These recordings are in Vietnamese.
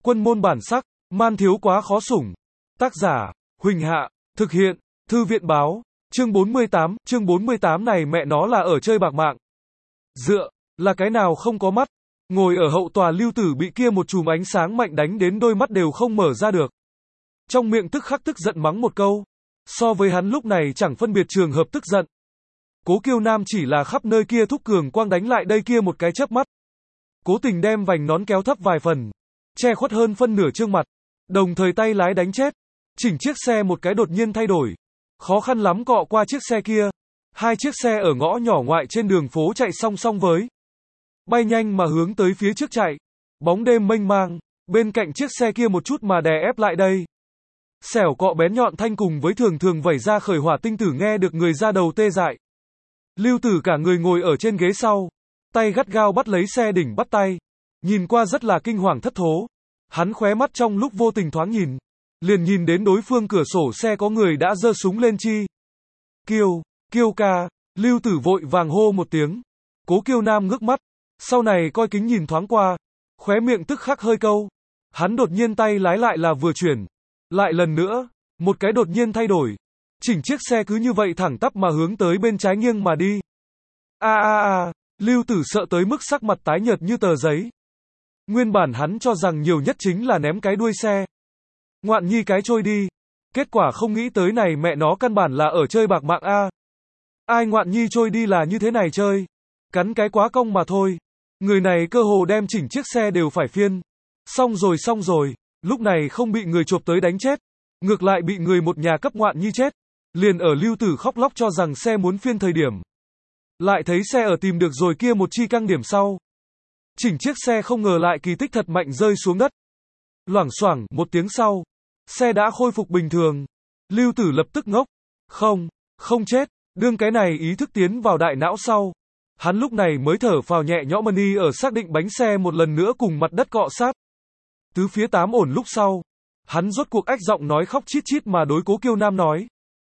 Quân môn bản sắc, man thiếu quá khó sủng. Tác giả, Huỳnh Hạ, thực hiện, Thư viện báo, chương 48 này mẹ nó là ở chơi bạc mạng. Dựa, là cái nào không có mắt. Ngồi ở hậu tòa Lưu Tử bị kia một chùm ánh sáng mạnh đánh đến đôi mắt đều không mở ra được. Trong miệng tức khắc tức giận mắng một câu. So với hắn lúc này chẳng phân biệt trường hợp tức giận. Cố Kiêu Nam chỉ là khắp nơi kia thúc cường quang đánh lại đây kia một cái chớp mắt. Cố tình đem vành nón kéo thấp vài phần, che khuất hơn phân nửa trương mặt, đồng thời tay lái đánh chết. Chỉnh chiếc xe một cái đột nhiên thay đổi. Khó khăn lắm cọ qua chiếc xe kia. Hai chiếc xe ở ngõ nhỏ ngoại trên đường phố chạy song song với. Bay nhanh mà hướng tới phía trước chạy. Bóng đêm mênh mang, bên cạnh chiếc xe kia một chút mà đè ép lại đây. Xẻo cọ bén nhọn thanh cùng với thường thường vẩy ra khởi hỏa tinh tử nghe được người ra đầu tê dại. Lưu Tử cả người ngồi ở trên ghế sau, tay gắt gao bắt lấy xe đỉnh bắt tay, nhìn qua rất là kinh hoàng thất thố. Hắn khóe mắt trong lúc vô tình thoáng nhìn, liền nhìn đến đối phương cửa sổ xe có người đã giơ súng lên chi. Kiêu ca, Lưu Tử vội vàng hô một tiếng. Cố Kiêu Nam ngước mắt, sau này coi kính nhìn thoáng qua, khóe miệng tức khắc hơi câu. Hắn đột nhiên tay lái lại là vừa chuyển, lại lần nữa, một cái đột nhiên thay đổi. Chỉnh chiếc xe cứ như vậy thẳng tắp mà hướng tới bên trái nghiêng mà đi. Lưu Tử sợ tới mức sắc mặt tái nhợt như tờ giấy. Nguyên bản hắn cho rằng nhiều nhất chính là ném cái đuôi xe. Ngoạn nhi cái trôi đi. Kết quả không nghĩ tới này mẹ nó căn bản là ở chơi bạc mạng a. Ai ngoạn nhi trôi đi là như thế này chơi. Cắn cái quá cong mà thôi. Người này cơ hồ đem chỉnh chiếc xe đều phải phiên. Xong rồi, lúc này không bị người chộp tới đánh chết. Ngược lại bị người một nhà cấp ngoạn nhi chết. Liền ở Lưu Tử khóc lóc cho rằng xe muốn phiên thời điểm. Lại thấy xe ở tìm được rồi kia một chi căng điểm sau. Chỉnh chiếc xe không ngờ lại kỳ tích thật mạnh rơi xuống đất. Loảng xoảng, một tiếng sau. Xe đã khôi phục bình thường. Lưu Tử lập tức ngốc. Không chết. Đương cái này ý thức tiến vào đại não sau. Hắn lúc này mới thở phào nhẹ nhõm mani ở xác định bánh xe một lần nữa cùng mặt đất cọ sát. Tứ phía tám ổn lúc sau. Hắn rốt cuộc ách giọng nói khóc chít chít mà đối Cố Kiêu Nam nói.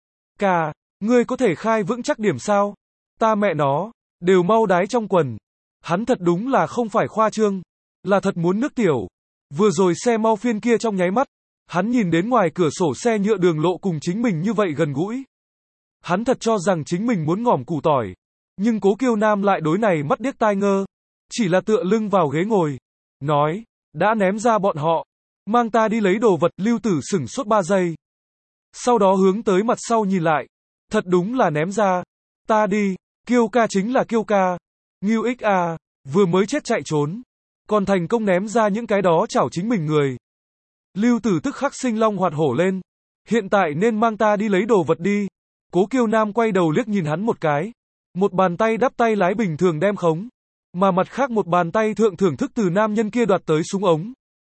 Ca, ngươi có thể khai vững chắc điểm sao? Ta mẹ nó, đều mau đái trong quần. Hắn thật đúng là không phải khoa trương, là thật muốn nước tiểu. Vừa rồi xe mau phiên kia trong nháy mắt, hắn nhìn đến ngoài cửa sổ xe nhựa đường lộ cùng chính mình như vậy gần gũi. Hắn thật cho rằng chính mình muốn ngỏm củ tỏi, nhưng Cố Kiêu Nam lại đối này mắt điếc tai ngơ, chỉ là tựa lưng vào ghế ngồi, nói, đã ném ra bọn họ, mang ta đi lấy đồ vật. Lưu Tử sửng sốt 3 giây. Sau đó hướng tới mặt sau nhìn lại, thật đúng là ném ra, ta đi, Kiêu ca chính là Kiêu ca, Ngưu Ích a, vừa mới chết chạy trốn, còn thành công ném ra những cái đó chảo chính mình người. Lưu Tử tức khắc sinh long hoạt hổ lên, hiện tại nên mang ta đi lấy đồ vật đi. Cố Kiêu Nam quay đầu liếc nhìn hắn một cái, một bàn tay đắp tay lái bình thường đem khống, mà mặt khác một bàn tay thượng thưởng thức từ nam nhân kia đoạt tới súng ống.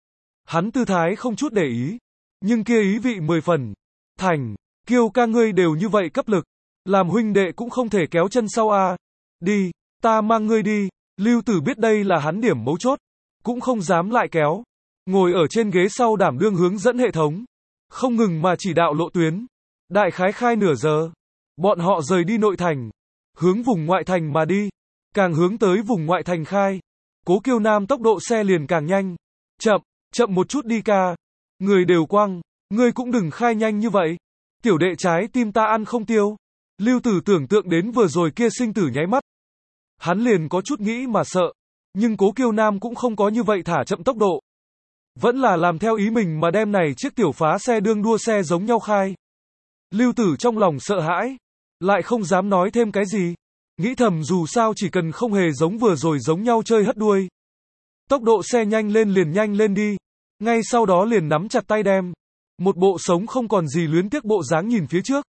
Hắn tư thái không chút để ý, nhưng kia ý vị 10 phần. Thành, Kiêu ca ngươi đều như vậy cấp lực, làm huynh đệ cũng không thể kéo chân sau a. Đi, ta mang ngươi đi. Lưu Tử biết đây là hắn điểm mấu chốt, cũng không dám lại kéo. Ngồi ở trên ghế sau đảm đương hướng dẫn hệ thống, không ngừng mà chỉ đạo lộ tuyến. Đại khái khai nửa giờ, bọn họ rời đi nội thành, hướng vùng ngoại thành mà đi. Càng hướng tới vùng ngoại thành khai, Cố Kiêu Nam tốc độ xe liền càng nhanh. Chậm một chút đi ca. Người đều quăng, ngươi cũng đừng khai nhanh như vậy. Tiểu đệ trái tim ta ăn không tiêu. Lưu Tử tưởng tượng đến vừa rồi kia sinh tử nháy mắt. Hắn liền có chút nghĩ mà sợ. Nhưng Cố Kiêu Nam cũng không có như vậy thả chậm tốc độ. Vẫn là làm theo ý mình mà đem này chiếc tiểu phá xe đương đua xe giống nhau khai. Lưu Tử trong lòng sợ hãi, lại không dám nói thêm cái gì. Nghĩ thầm dù sao chỉ cần không hề giống vừa rồi giống nhau chơi hất đuôi. Tốc độ xe nhanh lên liền nhanh lên đi. Ngay sau đó liền nắm chặt tay đem. Một bộ sống không còn gì luyến tiếc bộ dáng nhìn phía trước.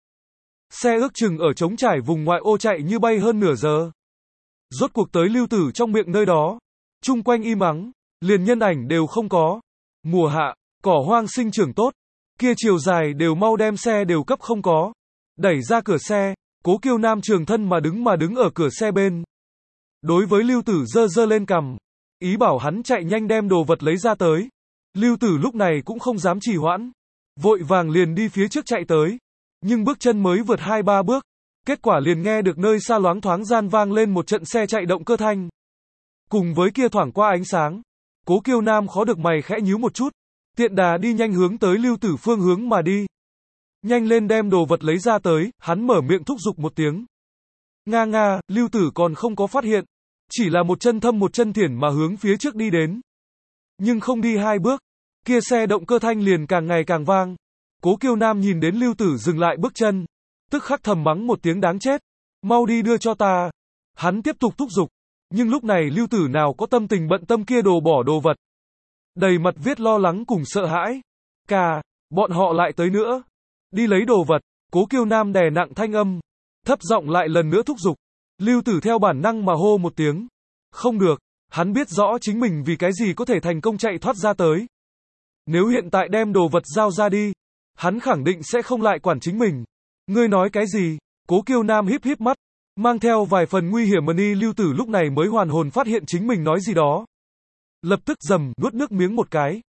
Xe ước chừng ở trống trải vùng ngoại ô chạy như bay hơn nửa giờ. Rốt cuộc tới Lưu Tử trong miệng nơi đó. Chung quanh im ắng, liền nhân ảnh đều không có. Mùa hạ, cỏ hoang sinh trưởng tốt. Kia chiều dài đều mau đem xe đều cấp không có. Đẩy ra cửa xe, Cố Kiêu Nam trường thân mà đứng ở cửa xe bên. Đối với Lưu Tử giơ lên cằm, ý bảo hắn chạy nhanh đem đồ vật lấy ra tới. Lưu Tử lúc này cũng không dám trì hoãn, vội vàng liền đi phía trước chạy tới. Nhưng bước chân mới vượt 2-3 bước, kết quả liền nghe được nơi xa loáng thoáng gian vang lên một trận xe chạy động cơ thanh. Cùng với kia thoảng qua ánh sáng, Cố Kiêu Nam khó được mày khẽ nhíu một chút, Tiện đà đi nhanh hướng tới Lưu Tử phương hướng mà đi. Nhanh lên đem đồ vật lấy ra tới, hắn mở miệng thúc giục một tiếng. Nga, Lưu Tử còn không có phát hiện. Chỉ là một chân thâm một chân thiển mà hướng phía trước đi đến. Nhưng không đi 2 bước, kia xe động cơ thanh liền càng ngày càng vang. Cố Kiêu Nam nhìn đến Lưu Tử dừng lại bước chân, tức khắc thầm mắng một tiếng đáng chết. Mau đi đưa cho ta. Hắn tiếp tục thúc giục. Nhưng lúc này Lưu Tử nào có tâm tình bận tâm kia đồ bỏ đồ vật. Đầy mặt viết lo lắng cùng sợ hãi. Bọn họ lại tới nữa. Đi lấy đồ vật. Cố Kiêu Nam đè nặng thanh âm, thấp giọng lại lần nữa thúc giục. Lưu Tử theo bản năng mà hô một tiếng. Không được. Hắn biết rõ chính mình vì cái gì có thể thành công chạy thoát ra tới. Nếu hiện tại đem đồ vật giao ra đi, hắn khẳng định sẽ không lại quản chính mình. Ngươi nói cái gì? Cố Kiêu Nam híp híp mắt, mang theo vài phần nguy hiểm đi. Lưu Tử lúc này mới hoàn hồn phát hiện chính mình nói gì đó. Lập tức nuốt nước miếng một cái.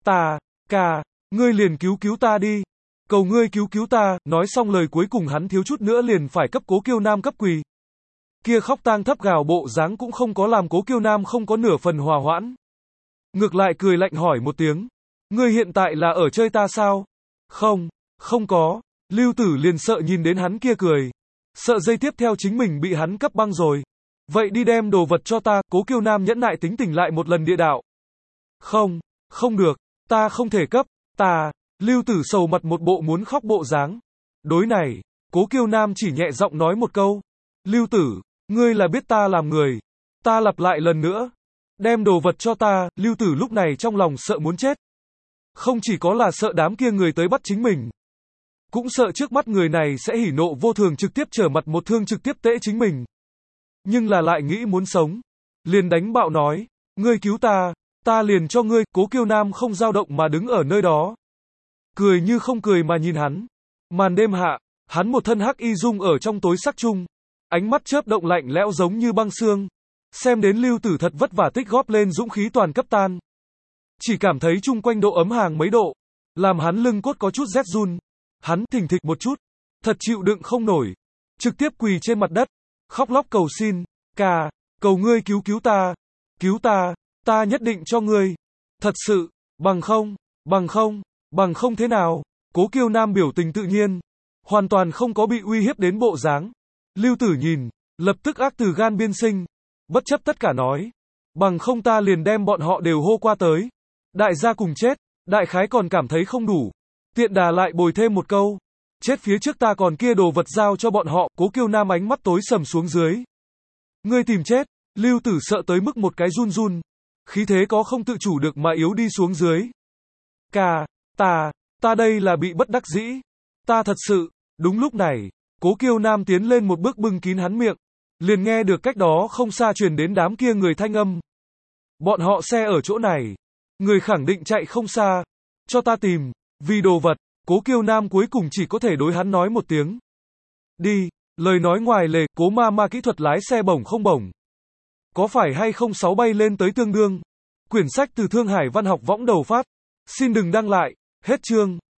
Ngươi liền cứu ta đi. Cầu ngươi cứu ta. Nói xong lời cuối cùng hắn thiếu chút nữa liền phải cấp Cố Kiêu Nam cấp quỳ. Kia khóc tang thấp gào bộ dáng cũng không có làm Cố Kiêu Nam không có nửa phần hòa hoãn. Ngược lại cười lạnh hỏi một tiếng. Ngươi hiện tại là ở chơi ta sao? Không có. Lưu Tử liền sợ nhìn đến hắn kia cười. Sợ dây tiếp theo chính mình bị hắn cấp băng rồi. Vậy đi đem đồ vật cho ta. Cố Kiêu Nam nhẫn nại tính tình lại một lần địa đạo. Không được. Ta không thể cấp. Lưu Tử sầu mặt một bộ muốn khóc bộ dáng. Đối này, Cố Kiêu Nam chỉ nhẹ giọng nói một câu. Lưu Tử, ngươi là biết ta làm người. Ta lặp lại lần nữa. Đem đồ vật cho ta. Lưu Tử lúc này trong lòng sợ muốn chết. Không chỉ có là sợ đám kia người tới bắt chính mình, cũng sợ trước mắt người này sẽ hỉ nộ vô thường trực tiếp trở mặt một thương trực tiếp tễ chính mình. Nhưng là lại nghĩ muốn sống. Liền đánh bạo nói. Ngươi cứu ta liền cho ngươi. Cố Kiêu Nam không dao động mà đứng ở nơi đó. Cười như không cười mà nhìn hắn. Màn đêm hạ, hắn một thân hắc y dung ở trong tối sắc chung. Ánh mắt chớp động lạnh lẽo giống như băng xương. Xem đến Lưu Tử thật vất vả tích góp lên dũng khí toàn cấp tan. Chỉ cảm thấy chung quanh độ ấm hàng mấy độ. Làm hắn lưng cốt có chút rét run. Hắn thình thịch một chút. Thật chịu đựng không nổi. Trực tiếp quỳ trên mặt đất. Khóc lóc cầu xin. Cầu ngươi cứu ta. Cứu ta. Ta nhất định cho ngươi. Thật sự. Bằng không thế nào. Cố Kiêu Nam biểu tình tự nhiên. Hoàn toàn không có bị uy hiếp đến bộ dáng. Lưu Tử nhìn. Lập tức ác từ gan biên sinh. Bất chấp tất cả nói. Bằng không ta liền đem bọn họ đều hô qua tới. Đại gia cùng chết. Đại khái còn cảm thấy không đủ. Tiện đà lại bồi thêm một câu. Chết phía trước ta còn kia đồ vật giao cho bọn họ. Cố Kiêu Nam ánh mắt tối sầm xuống dưới. Ngươi tìm chết. Lưu Tử sợ tới mức một cái run. Khí thế có không tự chủ được mà yếu đi xuống dưới. Ta đây là bị bất đắc dĩ. Ta thật sự. Đúng lúc này, Cố Kiêu Nam tiến lên một bước bưng kín hắn miệng. Liền nghe được cách đó không xa truyền đến đám kia người thanh âm. Bọn họ xe ở chỗ này. Người khẳng định chạy không xa. Cho ta tìm. Vì đồ vật. Cố Kiêu Nam cuối cùng chỉ có thể đối hắn nói một tiếng. Đi. Lời nói ngoài lề. Cố ma kỹ thuật lái xe bổng không bổng. Có phải hay không 6 bay lên tới tương đương. Quyển sách từ Thương Hải Văn học võng đầu phát. Xin đừng đăng lại. Hết chương.